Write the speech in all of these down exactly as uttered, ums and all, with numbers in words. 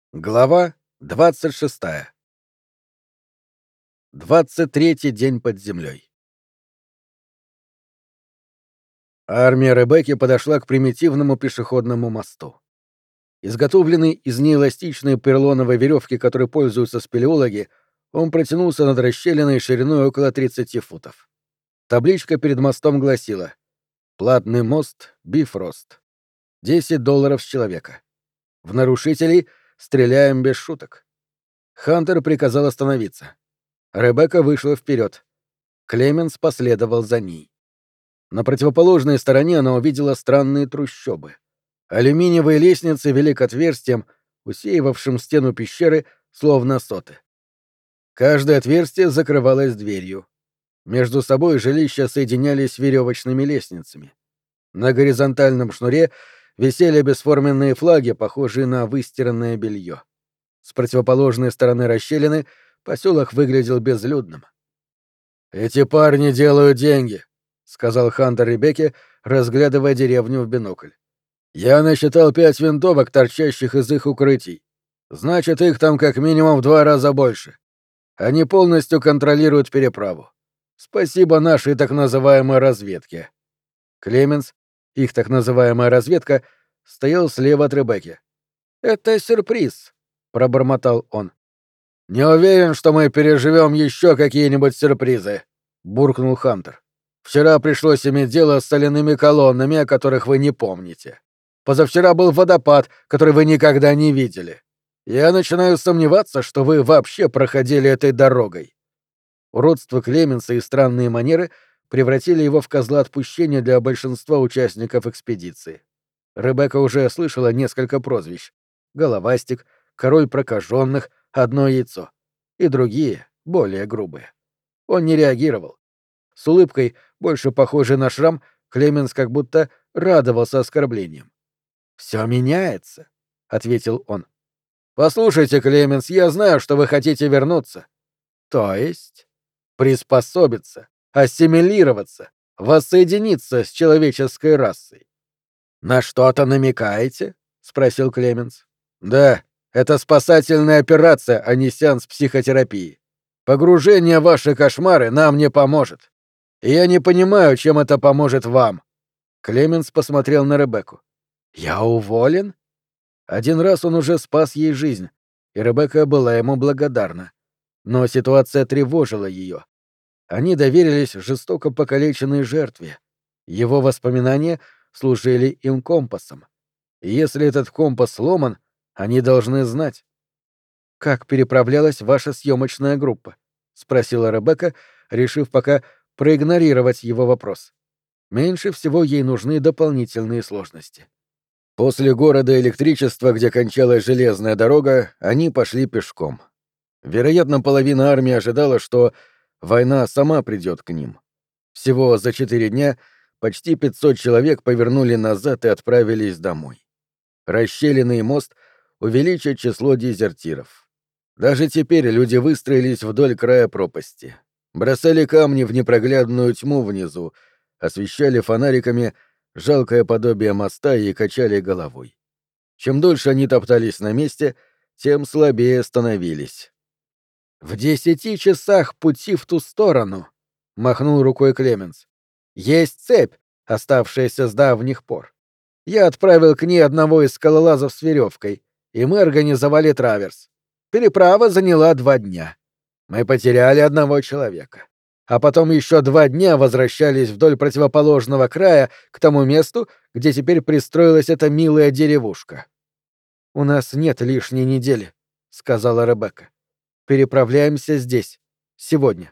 Глава двадцать шестая. Двадцать третий день под землей. Армия Ребекки подошла к примитивному пешеходному мосту. Изготовленный из неэластичной перлоновой веревки, которой пользуются спелеологи, он протянулся над расщелиной шириной около тридцати футов. Табличка перед мостом гласила: «Платный мост Бифрост. десять долларов с человека. В нарушителей стреляем без шуток». Хантер приказал остановиться. Ребекка вышла вперед. Клеменс последовал за ней. На противоположной стороне она увидела странные трущобы. Алюминиевые лестницы вели к отверстиям, усеивавшим стену пещеры, словно соты. Каждое отверстие закрывалось дверью. Между собой жилища соединялись веревочными лестницами. На горизонтальном шнуре висели бесформенные флаги, похожие на выстиранное белье. С противоположной стороны расщелины поселок выглядел безлюдным. «Эти парни делают деньги», — сказал Хантер Ребекке, разглядывая деревню в бинокль. «Я насчитал пять винтовок, торчащих из их укрытий. Значит, их там как минимум в два раза больше. Они полностью контролируют переправу. Спасибо нашей так называемой разведке». Клеменс, их так называемая разведка, стоял слева от Ребекки. «Это сюрприз», — пробормотал он. «Не уверен, что мы переживем еще какие-нибудь сюрпризы», — буркнул Хантер. «Вчера пришлось иметь дело с соляными колоннами, о которых вы не помните. Позавчера был водопад, который вы никогда не видели. Я начинаю сомневаться, что вы вообще проходили этой дорогой». Уродство Клеменса и странные манеры превратили его в козла отпущения для большинства участников экспедиции. Ребекка уже слышала несколько прозвищ: Головастик, Король прокаженных, Одно яйцо и другие, более грубые. Он не реагировал. С улыбкой, больше похожей на шрам, Клеменс как будто радовался оскорблениям. «Все меняется», — ответил он. «Послушайте, Клеменс, я знаю, что вы хотите вернуться». «То есть?» «Приспособиться, ассимилироваться, воссоединиться с человеческой расой». «На что-то намекаете?» — спросил Клеменс. «Да, это спасательная операция, а не сеанс психотерапии. Погружение в ваши кошмары нам не поможет. И я не понимаю, чем это поможет вам». Клеменс посмотрел на Ребекку. «Я уволен?» Один раз он уже спас ей жизнь, и Ребекка была ему благодарна. Но ситуация тревожила ее. Они доверились жестоко покалеченной жертве. Его воспоминания служили им компасом. И если этот компас сломан, они должны знать. «Как переправлялась ваша съемочная группа?» — спросила Ребекка, решив пока проигнорировать его вопрос. Меньше всего ей нужны дополнительные сложности. После города электричества, где кончалась железная дорога, они пошли пешком. Вероятно, половина армии ожидала, что война сама придет к ним. Всего за четыре дня почти пятьсот человек повернули назад и отправились домой. Расщелины и мост увеличат число дезертиров. Даже теперь люди выстроились вдоль края пропасти, бросали камни в непроглядную тьму внизу, освещали фонариками жалкое подобие моста и качали головой. Чем дольше они топтались на месте, тем слабее становились. «В десяти часах пути в ту сторону», — махнул рукой Клеменс, — «есть цепь, оставшаяся с давних пор. Я отправил к ней одного из скалолазов с веревкой, и мы организовали траверс. Переправа заняла два дня. Мы потеряли одного человека. А потом еще два дня возвращались вдоль противоположного края к тому месту, где теперь пристроилась эта милая деревушка». «У нас нет лишней недели», — сказала Ребекка. «Переправляемся здесь. Сегодня».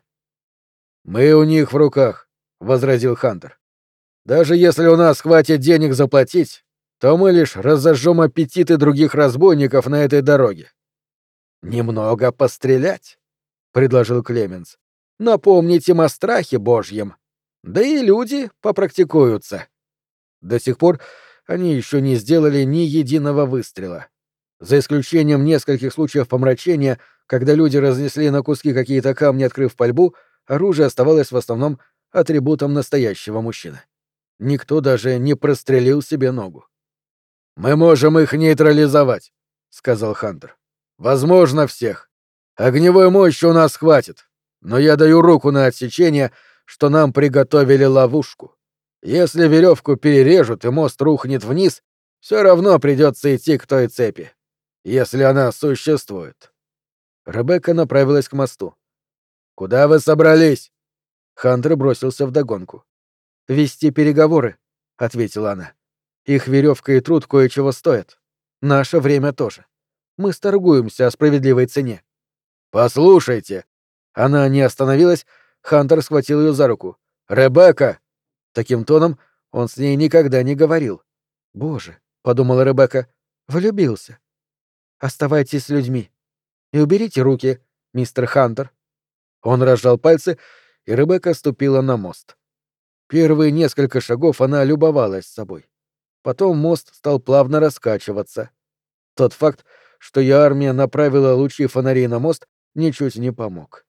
«Мы у них в руках», — возразил Хантер. «Даже если у нас хватит денег заплатить, то мы лишь разожжем аппетиты других разбойников на этой дороге». «Немного пострелять», — предложил Клеменс. «Напомнить им о страхе Божьем. Да и люди попрактикуются». До сих пор они еще не сделали ни единого выстрела. За исключением нескольких случаев помрачения, когда люди разнесли на куски какие-то камни, открыв пальбу, оружие оставалось в основном атрибутом настоящего мужчины. Никто даже не прострелил себе ногу. «Мы можем их нейтрализовать», — сказал Хантер. Возможно, всех. Огневой мощи у нас хватит. Но я даю руку на отсечение, что нам приготовили ловушку. Если веревку перережут и мост рухнет вниз, все равно придется идти к той цепи. Если она существует. Ребекка направилась к мосту. «Куда вы собрались?» Хантер бросился вдогонку. «Вести переговоры», — ответила она. «Их веревка и труд кое-чего стоят. Наше время тоже. Мы сторгуемся о справедливой цене». «Послушайте!» Она не остановилась, Хантер схватил ее за руку. «Ребекка!» Таким тоном он с ней никогда не говорил. «Боже», — подумала Ребекка, — «влюбился. Оставайтесь с людьми. И уберите руки, мистер Хантер». Он разжал пальцы, и Ребекка ступила на мост. Первые несколько шагов она любовалась собой. Потом мост стал плавно раскачиваться. Тот факт, что ее армия направила лучи фонарей на мост, ничуть не помог.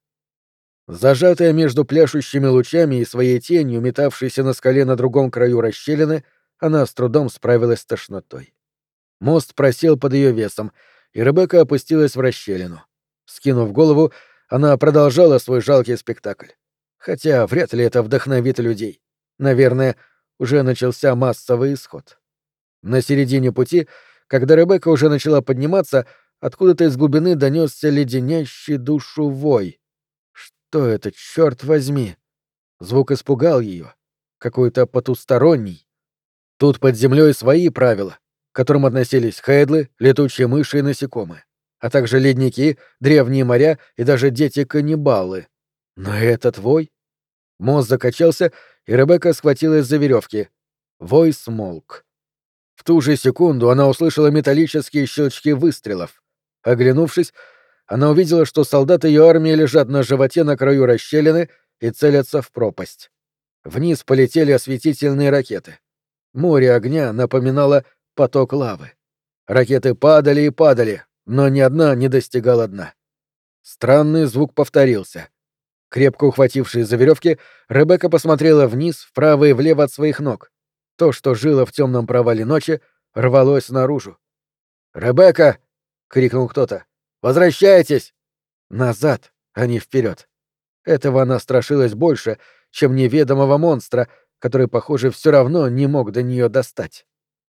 Зажатая между пляшущими лучами и своей тенью, метавшейся на скале на другом краю расщелины, она с трудом справилась с тошнотой. Мост просел под ее весом, и Ребекка опустилась в расщелину. Скинув голову, она продолжала свой жалкий спектакль. Хотя вряд ли это вдохновит людей. Наверное, уже начался массовый исход. На середине пути, когда Ребекка уже начала подниматься, откуда-то из глубины донесся леденящий душу вой. Что это, черт возьми? Звук испугал ее. Какой-то потусторонний. Тут под землей свои правила, к которым относились хейдлы, летучие мыши и насекомые, а также ледники, древние моря и даже дети-каннибалы. Но этот вой... Мост закачался, и Ребекка схватилась за веревки. Вой смолк. В ту же секунду она услышала металлические щелчки выстрелов. Оглянувшись, она увидела, что солдаты ее армии лежат на животе на краю расщелины и целятся в пропасть. Вниз полетели осветительные ракеты. Море огня напоминало поток лавы. Ракеты падали и падали, но ни одна не достигала дна. Странный звук повторился. Крепко ухватившись за веревки, Ребекка посмотрела вниз, вправо и влево от своих ног. То, что жило в темном провале ночи, рвалось наружу. «Ребекка!» — крикнул кто-то. «Возвращайтесь!» Назад, а не вперед. Этого она страшилась больше, чем неведомого монстра, который, похоже, все равно не мог до нее достать.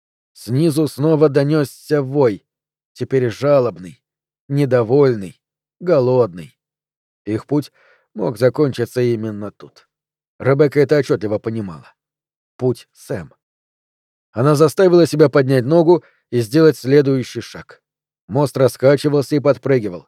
Снизу снова донесся вой, теперь жалобный, недовольный, голодный. Их путь мог закончиться именно тут. Ребекка это отчетливо понимала. Путь Сэм. Она заставила себя поднять ногу и сделать следующий шаг. Мост раскачивался и подпрыгивал.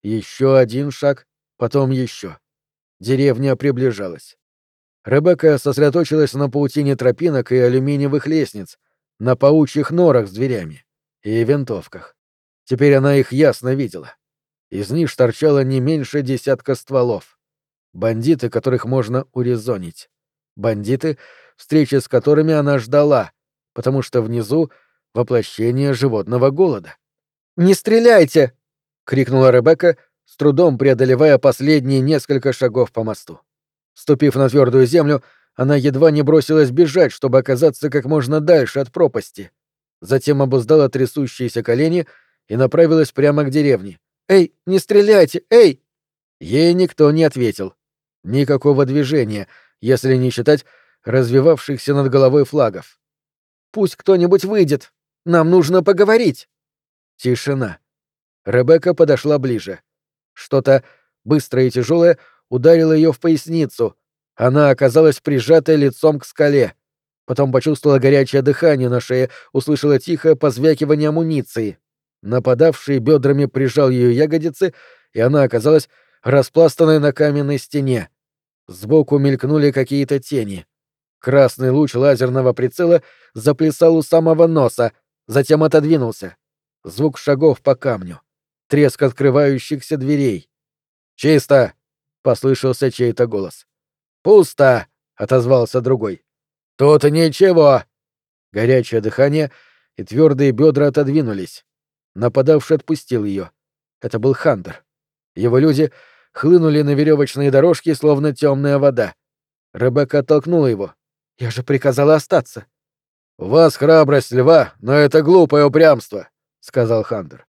Еще один шаг, потом еще. Деревня приближалась. Ребекка сосредоточилась на паутине тропинок и алюминиевых лестниц, на паучьих норах с дверями и винтовках. Теперь она их ясно видела. Из них торчало не меньше десятка стволов. Бандиты, которых можно урезонить. Бандиты, встречи с которыми она ждала, потому что внизу — воплощение животного голода. «Не стреляйте!» — крикнула Ребекка, с трудом преодолевая последние несколько шагов по мосту. Ступив на твердую землю, она едва не бросилась бежать, чтобы оказаться как можно дальше от пропасти. Затем обуздала трясущиеся колени и направилась прямо к деревне. «Эй, не стреляйте! Эй!» Ей никто не ответил. Никакого движения, если не считать развивавшихся над головой флагов. «Пусть кто-нибудь выйдет! Нам нужно поговорить!» Тишина. Ребекка подошла ближе. Что-то быстрое и тяжелое ударило ее в поясницу. Она оказалась прижатой лицом к скале. Потом почувствовала горячее дыхание на шее, услышала тихое позвякивание амуниции. Нападавший бедрами прижал ее ягодицы, и она оказалась распластанной на каменной стене. Сбоку мелькнули какие-то тени. Красный луч лазерного прицела заплясал у самого носа, затем отодвинулся. Звук шагов по камню. Треск открывающихся дверей. «Чисто!» — послышался чей-то голос. «Пусто!» — отозвался другой. «Тут ничего!» Горячее дыхание и твердые бедра отодвинулись. Нападавший отпустил ее. Это был Хантер. Его люди хлынули на веревочные дорожки, словно темная вода. Ребекка оттолкнула его. «Я же приказала остаться». «У вас храбрость льва, но это глупое упрямство», — сказал Хантер.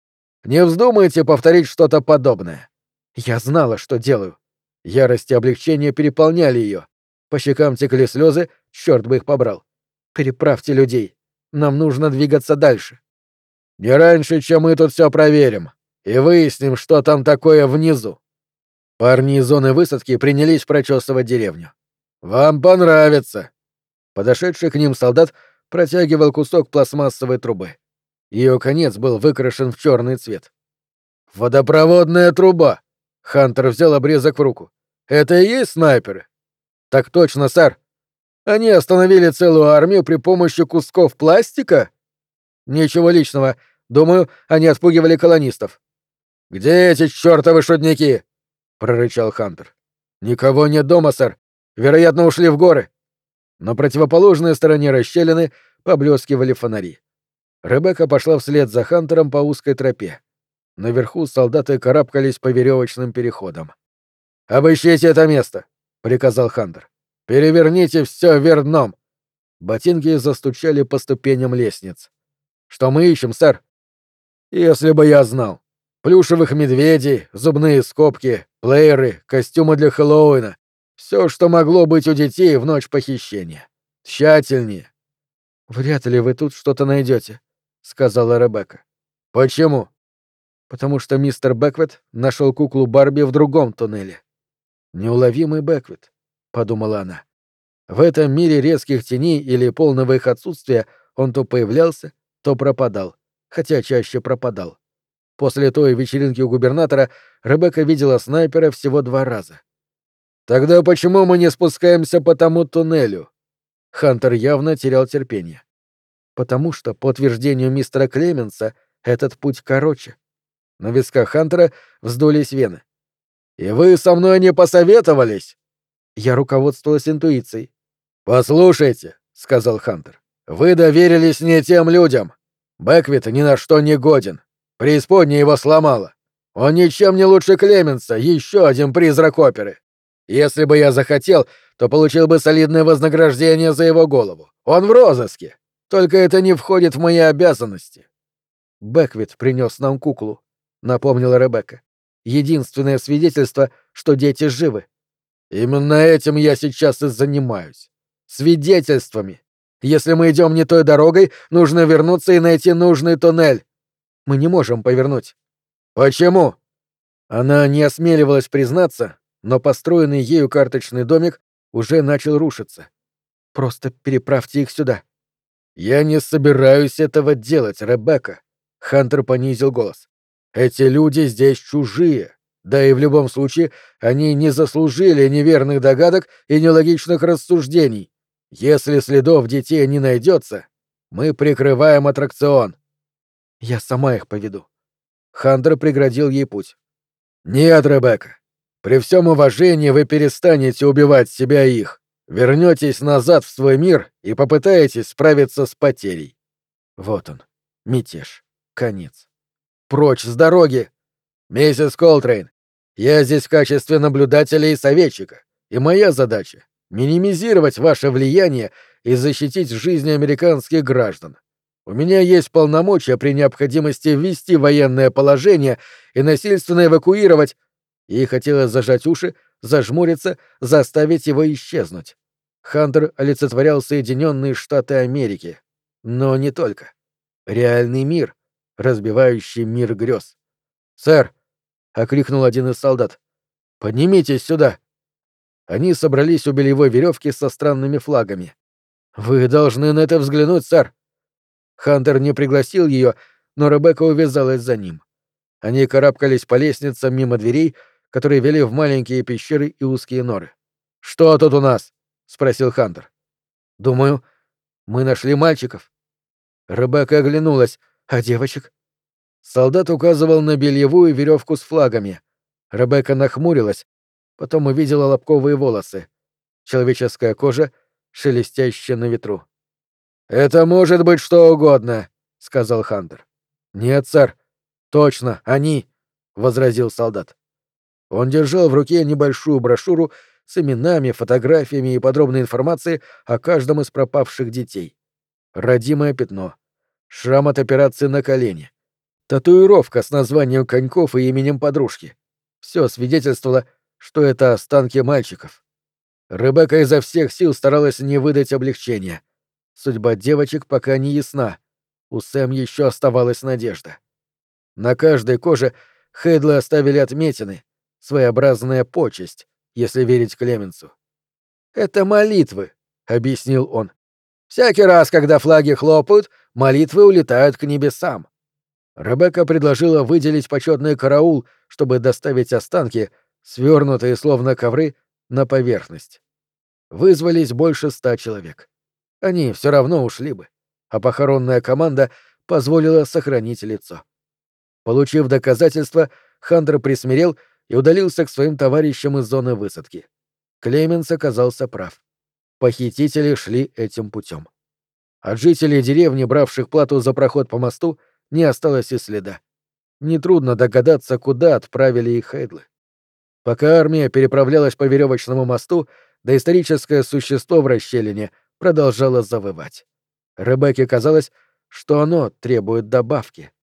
Не вздумайте повторить что-то подобное». Я знала, что делаю. Ярость и облегчение переполняли ее. По щекам текли слезы, черт бы их побрал. «Переправьте людей. Нам нужно двигаться дальше». «Не раньше, чем мы тут все проверим и выясним, что там такое внизу». Парни из зоны высадки принялись прочесывать деревню. «Вам понравится!» Подошедший к ним солдат протягивал кусок пластмассовой трубы. Ее конец был выкрашен в черный цвет. «Водопроводная труба!» Хантер взял обрезок в руку. «Это и есть снайперы?» «Так точно, сэр. Они остановили целую армию при помощи кусков пластика?» «Ничего личного. Думаю, они отпугивали колонистов». «Где эти чертовы шутники?» — прорычал Хантер. «Никого нет дома, сэр. Вероятно, ушли в горы». На противоположной стороне расщелины поблескивали фонари. Ребекка пошла вслед за Хантером по узкой тропе. Наверху солдаты карабкались по веревочным переходам. «Обыщите это место», — приказал Хантер. «Переверните все вверх дном». Ботинки застучали по ступеням лестниц. «Что мы ищем, сэр?» «Если бы я знал. Плюшевых медведей, зубные скобки, плееры, костюмы для Хэллоуина. Все, что могло быть у детей в ночь похищения. Тщательнее». «Вряд ли вы тут что-то найдете», — сказала Ребекка. «Почему?» «Потому что мистер Бэквит нашел куклу Барби в другом туннеле». «Неуловимый Бэквит», — подумала она. В этом мире резких теней или полного их отсутствия он то появлялся, то пропадал, хотя чаще пропадал. После той вечеринки у губернатора Ребекка видела снайпера всего два раза. «Тогда почему мы не спускаемся по тому туннелю?» Хантер явно терял терпение. «Потому что, по утверждению мистера Клеменса, этот путь короче». На висках Хантера вздулись вены. «И вы со мной не посоветовались?» Я руководствовалась интуицией. «Послушайте», — сказал Хантер, — «вы доверились не тем людям. Бэквит ни на что не годен. Преисподняя его сломала. Он ничем не лучше Клеменса, еще один призрак оперы. Если бы я захотел, то получил бы солидное вознаграждение за его голову. Он в розыске. Только это не входит в мои обязанности». «Бэквит принес нам куклу», — напомнила Ребекка. «Единственное свидетельство, что дети живы». «Именно этим я сейчас и занимаюсь. Свидетельствами. Если мы идем не той дорогой, нужно вернуться и найти нужный туннель. Мы не можем повернуть». «Почему?» Она не осмеливалась признаться, но построенный ею карточный домик уже начал рушиться. «Просто переправьте их сюда». «Я не собираюсь этого делать, Ребекка», — Хантер понизил голос. «Эти люди здесь чужие. Да и в любом случае они не заслужили неверных догадок и нелогичных рассуждений. Если следов детей не найдется, мы прикрываем аттракцион». «Я сама их поведу». Хантер преградил ей путь. «Нет, Ребекка. При всем уважении вы перестанете убивать себя и их, вернетесь назад в свой мир и попытаетесь справиться с потерей». Вот он, мятеж, конец. «Прочь с дороги!» «Миссис Колтрейн, я здесь в качестве наблюдателя и советчика, и моя задача — минимизировать ваше влияние и защитить жизни американских граждан. У меня есть полномочия при необходимости ввести военное положение и насильственно эвакуировать...» Ей хотелось зажать уши, зажмуриться, заставить его исчезнуть. Хантер олицетворял Соединенные Штаты Америки. Но не только. Реальный мир, разбивающий мир грез. «Сэр!» — окликнул один из солдат. «Поднимитесь сюда!» Они собрались у белевой веревки со странными флагами. «Вы должны на это взглянуть, сэр!» Хантер не пригласил ее, но Ребекка увязалась за ним. Они карабкались по лестницам мимо дверей, которые вели в маленькие пещеры и узкие норы. «Что тут у нас?» — спросил Хантер. «Думаю, мы нашли мальчиков». Ребекка оглянулась. «А девочек?» Солдат указывал на бельевую веревку с флагами. Ребекка нахмурилась, потом увидела лобковые волосы. Человеческая кожа, шелестящая на ветру. «Это может быть что угодно», — сказал Хантер. «Нет, сэр. Точно, они», — возразил солдат. Он держал в руке небольшую брошюру с именами, фотографиями и подробной информацией о каждом из пропавших детей. Родимое пятно. Шрам от операции на колене. Татуировка с названием коньков и именем подружки. Все свидетельствовало, что это останки мальчиков. Ребекка изо всех сил старалась не выдать облегчения. Судьба девочек пока не ясна. У Сэм еще оставалась надежда. На каждой коже Хейдлы оставили отметины, своеобразная почесть, если верить Клеменсу. «Это молитвы», — объяснил он. «Всякий раз, когда флаги хлопают, молитвы улетают к небесам». Ребекка предложила выделить почетный караул, чтобы доставить останки, свернутые словно ковры, на поверхность. Вызвались больше ста человек. Они все равно ушли бы, а похоронная команда позволила сохранить лицо. Получив доказательства, Хантер присмирел и удалился к своим товарищам из зоны высадки. Клеменс оказался прав. Похитители шли этим путем. От жителей деревни, бравших плату за проход по мосту, не осталось и следа. Нетрудно догадаться, куда отправили их Хейдлы. Пока армия переправлялась по веревочному мосту, доисторическое существо в расщелине продолжало завывать. Ребекке казалось, что оно требует добавки.